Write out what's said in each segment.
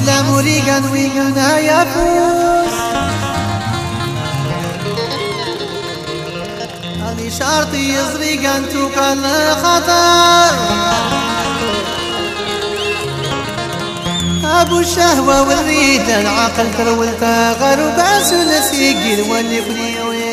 السلام وريقان ويقنا يا فوس هذي شرطي يزريقان توكل خطر أبو الشهوة والريد العقل ترولتا غير باس نسيقي واللي بنيوي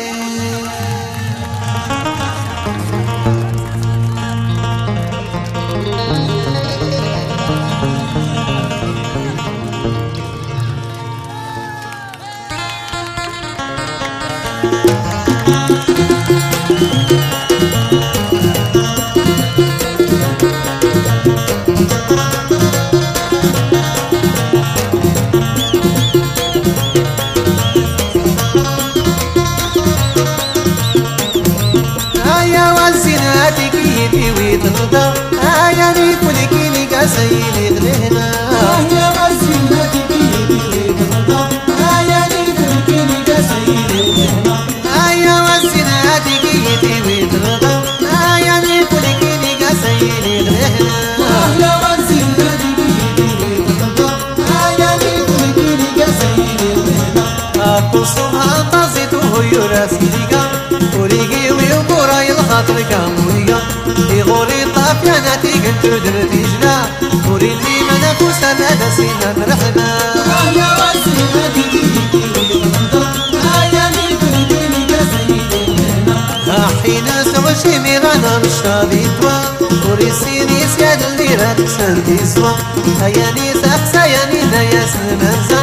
ويترضى يعني فلكيني قاسيني غلهنا يا غزينتي كيدي ويترضى يعني فلكيني قاسيني غلهنا يا غزينتي كيدي ويترضى يعني فلكيني قاسيني غلهنا يا غزينتي كيدي ويترضى يعني فلكيني قاسيني غلهنا قصوها طازته يراسي ليقا وريقي ويقورا يلخاطر كاموريقا غوري طافيانا تيقن تدر تيجنا وري اللي ما نفوس انا دسينا نرحنا يا وسيلة تيجي يا نيكوني كاسيني هنا حين سوى شي ميرانا مش راضي توا وري سيني سياد اللي راد سنتي سوا هيا نيس احسا يا نينا يا سلمان